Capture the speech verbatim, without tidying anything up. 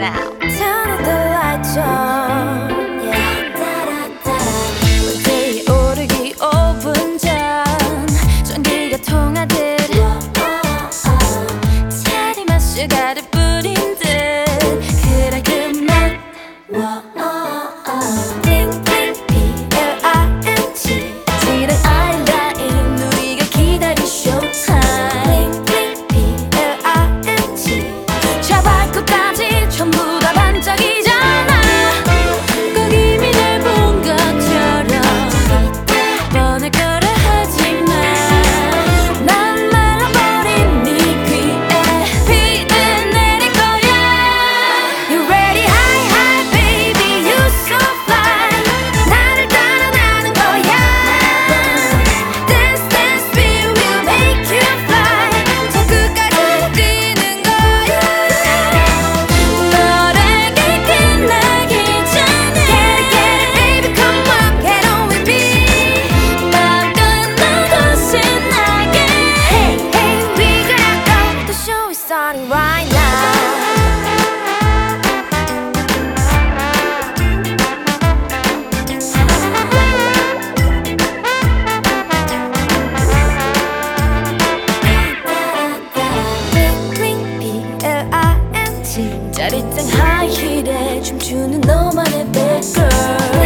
now. Turn up the lights on. 무대에 오르기 오 분 전 전기가 통하듯 자리마슈가를 뿌린 듯 그래 그만 Blink blink B L I N G 지른 아이라인 우리가 기다린 showtime Blink blink B L I N G 저 발끝까지 전부 다 반짝이잖아 꼭 이미 날 본 것처럼 뻔할 거라 하지만 난 말라버린 네 귀에 비는 내릴 거야 You ready high high baby you so fly 나를 따라 나는 거야 Dance dance we will make you fly 저 끝까지 뛰는 거야 너에게 끝나기 전에 Get it get it baby come on get on with me 맘껏 너도 신나게 Hey hey we gotta go The show is starting right now Blink blink B L I N G 짜릿한 하이힐에 춤추는 너만의 bad girl